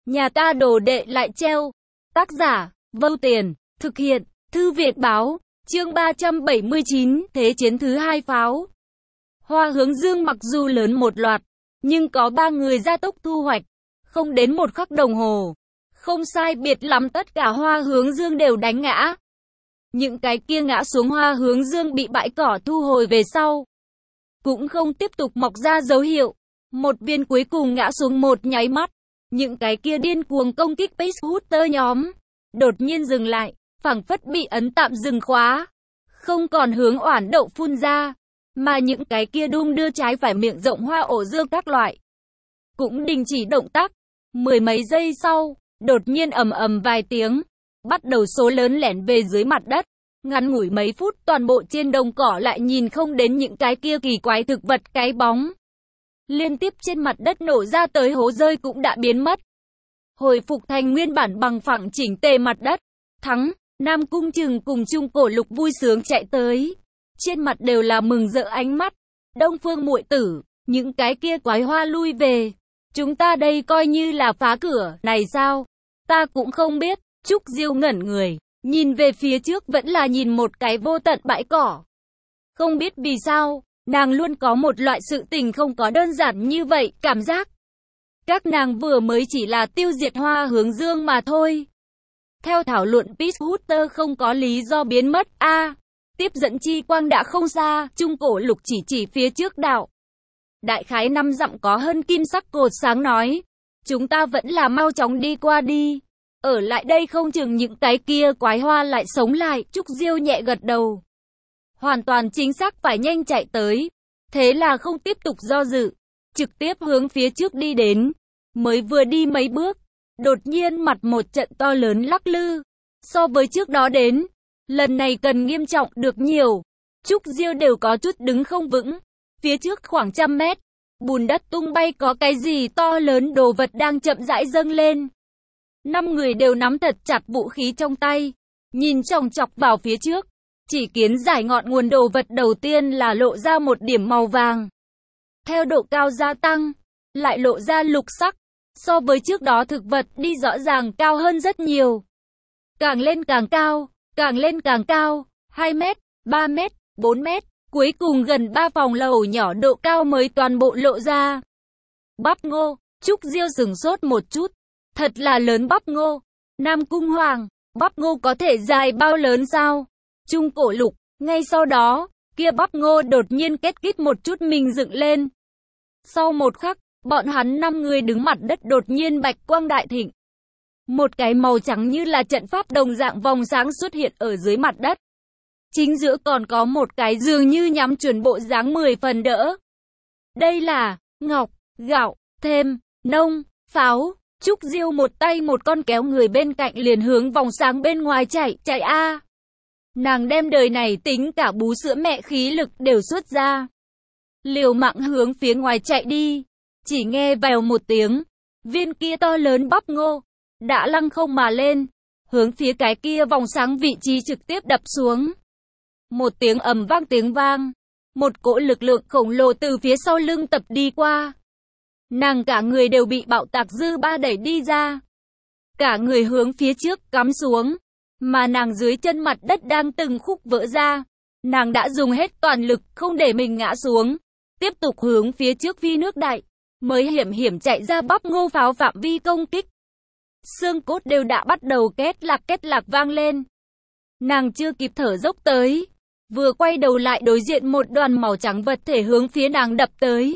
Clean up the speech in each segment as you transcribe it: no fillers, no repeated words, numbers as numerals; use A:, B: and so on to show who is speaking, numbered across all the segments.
A: Nhà ta đồ đệ lại treo. Tác giả, Vâu Tiền, thực hiện, Thư viện báo, chương 379, Thế chiến thứ hai pháo. Hoa hướng dương mặc dù lớn một loạt, nhưng có 3 người gia tốc thu hoạch, không đến 1 khắc đồng hồ. Không sai biệt lắm tất cả hoa hướng dương đều đánh ngã. Những cái kia ngã xuống hoa hướng dương bị bãi cỏ thu hồi về sau, cũng không tiếp tục mọc ra dấu hiệu. Một viên cuối cùng ngã xuống một nháy mắt. Những cái kia điên cuồng công kích Space Hooter nhóm đột nhiên dừng lại, phảng phất bị ấn tạm dừng khóa, không còn hướng oản đậu phun ra, mà những cái kia đung đưa trái phải miệng rộng hoa ổ dương các loại cũng đình chỉ động tác. 10 mấy giây sau, đột nhiên ầm ầm vài tiếng, bắt đầu số lớn lẻn về dưới mặt đất. Ngắn ngủi mấy phút, toàn bộ trên đồng cỏ lại nhìn không đến những cái kia kỳ quái thực vật cái bóng. Liên tiếp trên mặt đất nổ ra tới hố rơi cũng đã biến mất, hồi phục thành nguyên bản bằng phẳng chỉnh tề mặt đất. Thắng, Nam Cung Trừng cùng Trung Cổ Lục vui sướng chạy tới, trên mặt đều là mừng rỡ ánh mắt. Đông Phương muội tử, những cái kia quái hoa lui về, chúng ta đây coi như là phá cửa này sao? Ta cũng không biết. Trúc Diêu ngẩn người, nhìn về phía trước vẫn là nhìn một cái vô tận bãi cỏ. Không biết vì sao, nàng luôn có một loại sự tình không có đơn giản như vậy, cảm giác các nàng vừa mới chỉ là tiêu diệt hoa hướng dương mà thôi. Theo thảo luận, Peace Hooter không có lý do biến mất. Tiếp dẫn chi quang đã không xa. Trung Cổ Lục chỉ phía trước đạo. Đại khái 5 dặm có hơn kim sắc cột sáng nói. Chúng ta vẫn là mau chóng đi qua đi. Ở lại đây không chừng những cái kia quái hoa lại sống lại. Trúc Diêu nhẹ gật đầu. Hoàn toàn chính xác, phải nhanh chạy tới. Thế là không tiếp tục do dự, trực tiếp hướng phía trước đi đến. Mới vừa đi mấy bước, đột nhiên mặt một trận to lớn lắc lư. So với trước đó đến, lần này cần nghiêm trọng được nhiều. Trúc Diêu đều có chút đứng không vững. Phía trước khoảng 100 mét, bùn đất tung bay, có cái gì to lớn đồ vật đang chậm rãi dâng lên. 5 người đều nắm thật chặt vũ khí trong tay, nhìn chòng chọc vào phía trước. Chỉ kiến giải ngọn nguồn đồ vật đầu tiên là lộ ra một điểm màu vàng. Theo độ cao gia tăng, lại lộ ra lục sắc. So với trước đó thực vật đi rõ ràng cao hơn rất nhiều. Càng lên càng cao, càng lên càng cao, 2 mét, 3 mét, 4 mét, cuối cùng gần 3 phòng lầu nhỏ độ cao mới toàn bộ lộ ra. Bắp ngô, Trúc Diêu sửng sốt một chút. Thật là lớn bắp ngô. Nam Cung Hoàng, bắp ngô có thể dài bao lớn sao? Trung Cổ Lục, ngay sau đó, kia bắp ngô đột nhiên kết kít một chút mình dựng lên. Sau một khắc, bọn hắn 5 người đứng mặt đất đột nhiên bạch quang đại thịnh. Một cái màu trắng như là trận pháp đồng dạng vòng sáng xuất hiện ở dưới mặt đất. Chính giữa còn có một cái dường như nhắm chuẩn bộ dáng 10 phần đỡ. Đây là ngọc, gạo, thêm, nông, pháo. Trúc Diêu một tay một con kéo người bên cạnh liền hướng vòng sáng bên ngoài chạy a. Nàng đem đời này tính cả bú sữa mẹ khí lực đều xuất ra, liều mạng hướng phía ngoài chạy đi. Chỉ nghe vèo một tiếng, viên kia to lớn bắp ngô đã lăng không mà lên, hướng phía cái kia vòng sáng vị trí trực tiếp đập xuống. Một tiếng ầm vang, tiếng vang, một cỗ lực lượng khổng lồ từ phía sau lưng tập đi qua. Nàng cả người đều bị bạo tạc dư ba đẩy đi ra, cả người hướng phía trước cắm xuống, mà nàng dưới chân mặt đất đang từng khúc vỡ ra. Nàng đã dùng hết toàn lực không để mình ngã xuống, tiếp tục hướng phía trước phi nước đại, mới hiểm chạy ra bắp ngô pháo phạm vi công kích. Xương cốt đều đã bắt đầu két lạc vang lên. Nàng chưa kịp thở dốc tới, vừa quay đầu lại đối diện một đoàn màu trắng vật thể hướng phía nàng đập tới.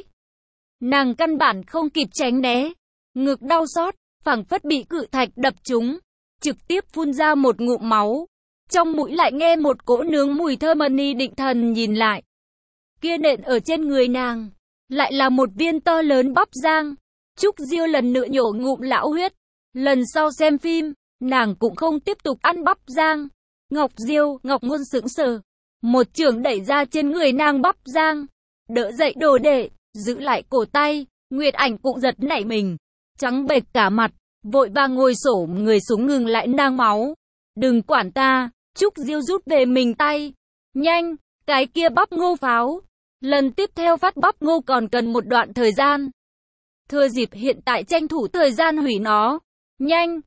A: Nàng căn bản không kịp tránh né, ngực đau xót, phảng phất bị cự thạch đập trúng, trực tiếp phun ra một ngụm máu. Trong mũi lại nghe một cỗ nướng mùi thơm. Ni định thần nhìn lại, kia nện ở trên người nàng lại là một viên to lớn bắp rang. Trúc Diêu lần nữa nhổ ngụm lão huyết. Lần sau xem phim, nàng cũng không tiếp tục ăn bắp rang. Ngọc Diêu, Ngọc Ngôn sững sờ, một chưởng đẩy ra trên người nàng bắp rang, đỡ dậy đồ đệ, giữ lại cổ tay. Nguyệt Ảnh cũng giật nảy mình, trắng bệch cả mặt, vội vàng ngồi xổm người xuống ngừng lại nàng máu. Đừng quản ta. Trúc Diêu rút về mình tay. Nhanh, cái kia bắp ngô pháo, lần tiếp theo phát bắp ngô còn cần một đoạn thời gian. Thừa dịp hiện tại tranh thủ thời gian hủy nó. Nhanh,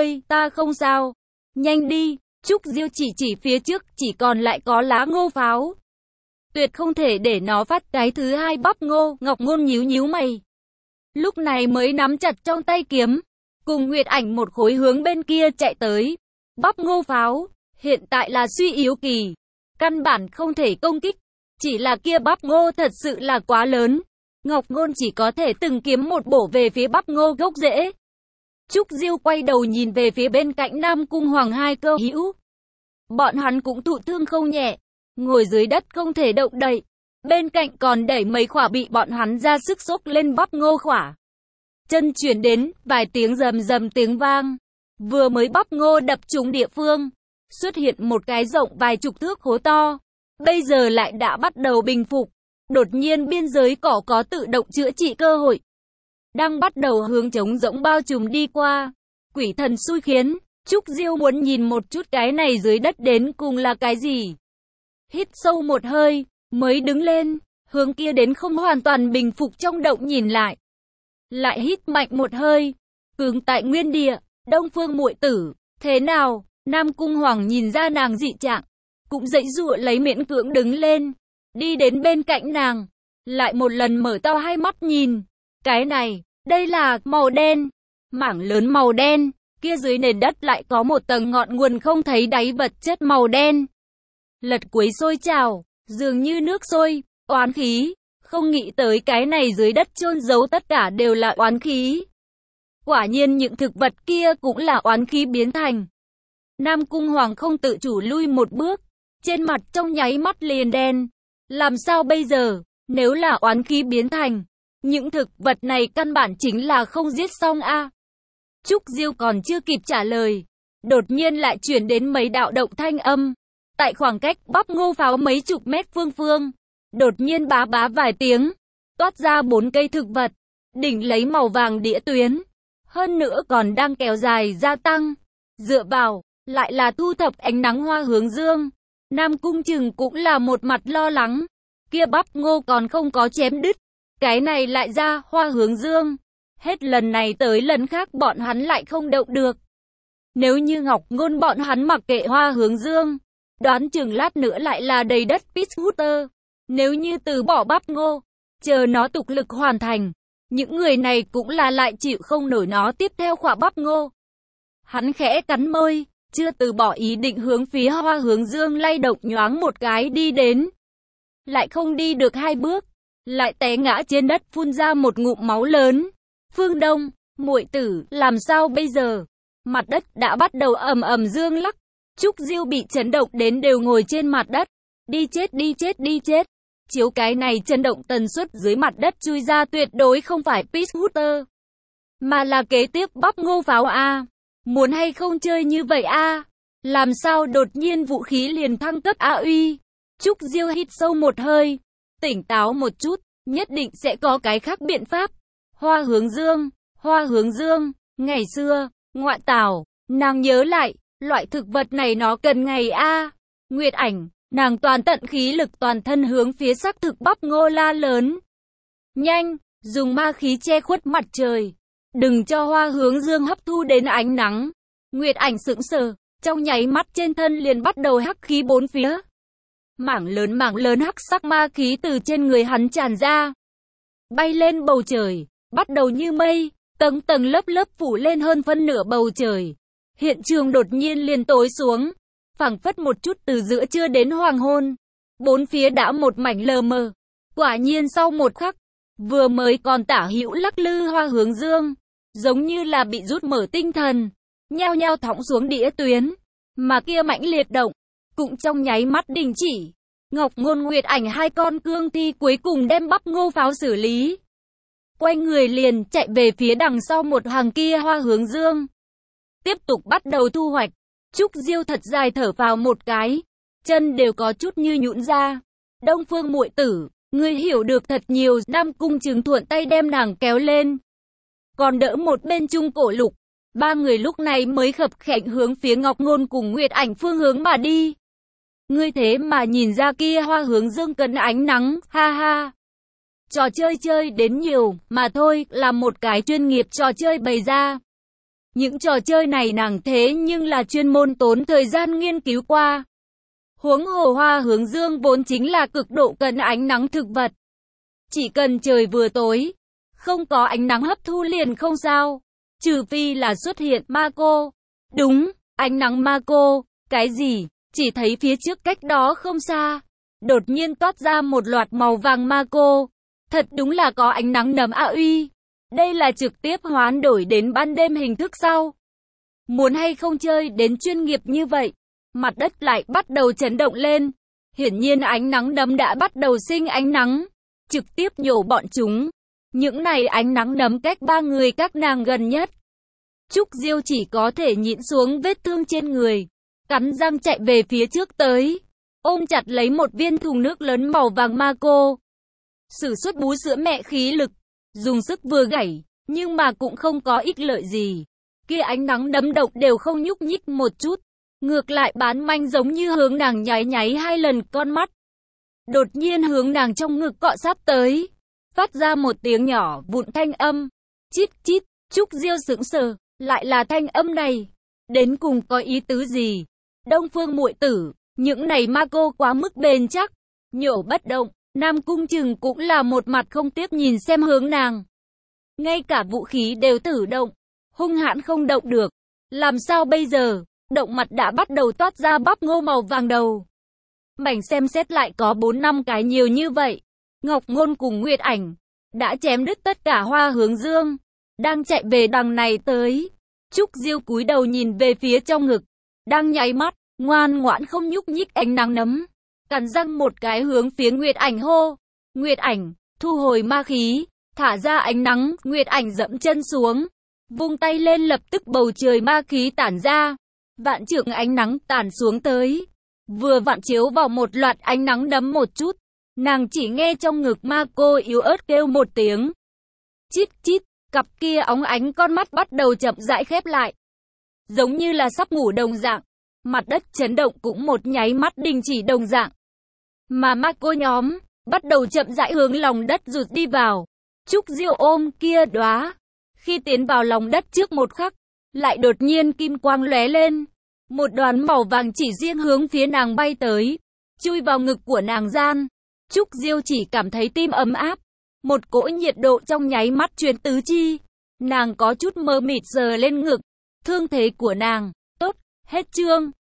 A: ta không sao. Nhanh đi. Trúc Diêu chỉ phía trước, chỉ còn lại có lá ngô pháo. Tuyệt không thể để nó phát cái thứ hai bắp ngô. Ngọc Ngôn nhíu mày. Lúc này mới nắm chặt trong tay kiếm, cùng Nguyệt Ảnh một khối hướng bên kia chạy tới. Bắp ngô pháo, hiện tại là suy yếu kỳ, căn bản không thể công kích. Chỉ là kia bắp ngô thật sự là quá lớn. Ngọc Ngôn chỉ có thể từng kiếm một bổ về phía bắp ngô gốc rễ. Trúc Diêu quay đầu nhìn về phía bên cạnh Nam Cung Hoàng hai cơ hữu. Bọn hắn cũng thụ thương không nhẹ, ngồi dưới đất không thể động đậy. Bên cạnh còn đẩy mấy khỏa bị bọn hắn ra sức xốc lên bắp ngô khỏa. Chân chuyển đến, vài tiếng rầm tiếng vang. Vừa mới bắp ngô đập trúng địa phương, xuất hiện một cái rộng vài chục thước hố to. Bây giờ lại đã bắt đầu bình phục. Đột nhiên biên giới cỏ có tự động chữa trị cơ hội. Đang bắt đầu hướng trống rỗng bao trùm đi qua. Quỷ thần xui khiến, Trúc Diêu muốn nhìn một chút cái này dưới đất đến cùng là cái gì. Hít sâu một hơi, mới đứng lên, hướng kia đến không hoàn toàn bình phục trong động nhìn lại. Lại hít mạnh một hơi, cứng tại nguyên địa. Đông Phương muội tử, thế nào? Nam Cung Hoàng nhìn ra nàng dị trạng, cũng giãy giụa lấy miễn cưỡng đứng lên, đi đến bên cạnh nàng, lại một lần mở to hai mắt nhìn. Cái này, đây là màu đen, mảng lớn màu đen, kia dưới nền đất lại có một tầng ngọn nguồn không thấy đáy vật chất màu đen. Lật quấy sôi trào, dường như nước sôi, oán khí, không nghĩ tới cái này dưới đất chôn giấu tất cả đều là oán khí. Quả nhiên những thực vật kia cũng là oán khí biến thành. Nam Cung Hoàng không tự chủ lui một bước, trên mặt trong nháy mắt liền đen. Làm sao bây giờ, nếu là oán khí biến thành, những thực vật này căn bản chính là không giết xong a. Trúc Diêu còn chưa kịp trả lời, đột nhiên lại chuyển đến mấy đạo động thanh âm. Tại khoảng cách bắp ngô pháo mấy chục mét phương, đột nhiên bá vài tiếng, toát ra 4 cây thực vật, đỉnh lấy màu vàng đĩa tuyến. Hơn nữa còn đang kéo dài gia tăng, dựa vào, lại là thu thập ánh nắng hoa hướng dương. Nam Cung Trừng cũng là một mặt lo lắng, kia bắp ngô còn không có chém đứt, cái này lại ra hoa hướng dương. Hết lần này tới lần khác bọn hắn lại không động được. Nếu như Ngọc Ngôn bọn hắn mặc kệ hoa hướng dương, đoán chừng lát nữa lại là đầy đất Peachhooter. Nếu như từ bỏ bắp ngô, chờ nó tục lực hoàn thành, những người này cũng là lại chịu không nổi nó tiếp theo khỏa bắp ngô. Hắn khẽ cắn môi, chưa từ bỏ ý định hướng phía hoa hướng dương lay động nhoáng một cái đi đến. Lại không đi được 2 bước, lại té ngã trên đất phun ra một ngụm máu lớn. Phương Đông, muội tử, làm sao bây giờ? Mặt đất đã bắt đầu ầm dương lắc. Trúc Diêu bị chấn động đến đều ngồi trên mặt đất. Đi chết. Chiếu cái này chấn động tần suất dưới mặt đất chui ra tuyệt đối không phải Peachhooter, mà là kế tiếp bắp ngô pháo a. Muốn hay không chơi như vậy a? Làm sao đột nhiên vũ khí liền thăng cấp a uy? Trúc Diêu hít sâu một hơi, tỉnh táo một chút, nhất định sẽ có cái khác biện pháp. Hoa hướng dương, ngày xưa, ngoại tảo, nàng nhớ lại, loại thực vật này nó cần ngày a. Nguyệt Ảnh, nàng toàn tận khí lực toàn thân hướng phía xác thực bắp ngô la lớn. Nhanh, dùng ma khí che khuất mặt trời, đừng cho hoa hướng dương hấp thu đến ánh nắng. Nguyệt Ảnh sững sờ, trong nháy mắt trên thân liền bắt đầu hắc khí bốn phía. Mảng lớn hắc sắc ma khí từ trên người hắn tràn ra, bay lên bầu trời, bắt đầu như mây, tầng lớp phủ lên hơn phân nửa bầu trời. Hiện trường đột nhiên liền tối xuống, phảng phất một chút từ giữa trưa đến hoàng hôn, bốn phía đã một mảnh lờ mờ. Quả nhiên sau một khắc, vừa mới còn tả hữu lắc lư hoa hướng dương, giống như là bị rút mở tinh thần, nhao nhao thõng xuống đĩa tuyến, mà kia mãnh liệt động, cũng trong nháy mắt đình chỉ. Ngọc Ngôn Nguyệt Ảnh hai con cương thi cuối cùng đem bắp ngô pháo xử lý, quay người liền chạy về phía đằng sau một hàng kia hoa hướng dương, tiếp tục bắt đầu thu hoạch. Trúc Diêu thật dài thở vào một cái, chân đều có chút như nhũn ra. Đông Phương muội tử, ngươi hiểu được thật nhiều. Nam Cung Trừng thuận tay đem nàng kéo lên, còn đỡ một bên Trung Cổ Lục. Ba người lúc này mới khập khệnh hướng phía Ngọc Ngôn cùng Nguyệt Ảnh phương hướng mà đi. Ngươi thế mà nhìn ra kia hoa hướng dương cần ánh nắng, ha ha. Trò chơi đến nhiều, mà thôi, là một cái chuyên nghiệp trò chơi bày ra. Những trò chơi này nàng thế nhưng là chuyên môn tốn thời gian nghiên cứu qua. Huống hồ hoa hướng dương vốn chính là cực độ cần ánh nắng thực vật. Chỉ cần trời vừa tối, không có ánh nắng hấp thu liền không sao. Trừ phi là xuất hiện ma cô. Đúng, ánh nắng ma cô. Cái gì? Chỉ thấy phía trước cách đó không xa. Đột nhiên toát ra một loạt màu vàng ma cô. Thật đúng là có ánh nắng nấm ạ uy. Đây là trực tiếp hoán đổi đến ban đêm hình thức sau. Muốn hay không chơi đến chuyên nghiệp như vậy. Mặt đất lại bắt đầu chấn động lên. Hiển nhiên ánh nắng nấm đã bắt đầu sinh ánh nắng. Trực tiếp nhổ bọn chúng. Những này ánh nắng nấm cách ba người các nàng gần nhất. Trúc Diêu chỉ có thể nhịn xuống vết thương trên người. Cắn răng chạy về phía trước tới. Ôm chặt lấy một viên thùng nước lớn màu vàng ma cô. Sử xuất bú sữa mẹ khí lực. Dùng sức vừa gảy. Nhưng mà cũng không có ích lợi gì. Kia ánh nắng nấm độc đều không nhúc nhích một chút. Ngược lại bán manh giống như hướng nàng nháy nháy 2 lần con mắt. Đột nhiên hướng nàng trong ngực cọ sát tới. Phát ra một tiếng nhỏ vụn thanh âm. Chít chít, Trúc Diêu sững sờ, lại là thanh âm này. Đến cùng có ý tứ gì? Đông Phương muội tử, những này ma cô quá mức bền chắc. Nhổ bất động, Nam Cung Trừng cũng là một mặt không tiếp nhìn xem hướng nàng. Ngay cả vũ khí đều tự động, hung hãn không động được. Làm sao bây giờ? Động mặt đã bắt đầu toát ra bắp ngô màu vàng đầu. Mảnh xem xét lại có 4-5 cái nhiều như vậy. Ngọc Ngôn cùng Nguyệt Ảnh đã chém đứt tất cả hoa hướng dương. Đang chạy về đằng này tới. Trúc Diêu cúi đầu nhìn về phía trong ngực. Đang nháy mắt, ngoan ngoãn không nhúc nhích ánh nắng nấm. Cắn răng một cái hướng phía Nguyệt Ảnh hô. Nguyệt Ảnh, thu hồi ma khí, thả ra ánh nắng. Nguyệt Ảnh dẫm chân xuống. Vung tay lên lập tức bầu trời ma khí tản ra. Vạn trượng ánh nắng tản xuống tới. Vừa vặn chiếu vào một loạt ánh nắng nấm một chút. Nàng chỉ nghe trong ngực ma cô yếu ớt kêu một tiếng. Chít chít, cặp kia óng ánh con mắt bắt đầu chậm rãi khép lại. Giống như là sắp ngủ đồng dạng. Mặt đất chấn động cũng một nháy mắt đình chỉ đồng dạng. Mà ma cô nhóm, bắt đầu chậm rãi hướng lòng đất rụt đi vào. Trúc Diêu ôm kia đóa. Khi tiến vào lòng đất trước một khắc, lại đột nhiên kim quang lóe lên. Một đoàn màu vàng chỉ riêng hướng phía nàng bay tới. Chui vào ngực của nàng gian. Trúc Diêu chỉ cảm thấy tim ấm áp. Một cỗ nhiệt độ trong nháy mắt truyền tứ chi. Nàng có chút mơ mịt sờ lên ngực. Thương thế của nàng, tốt, hết chương.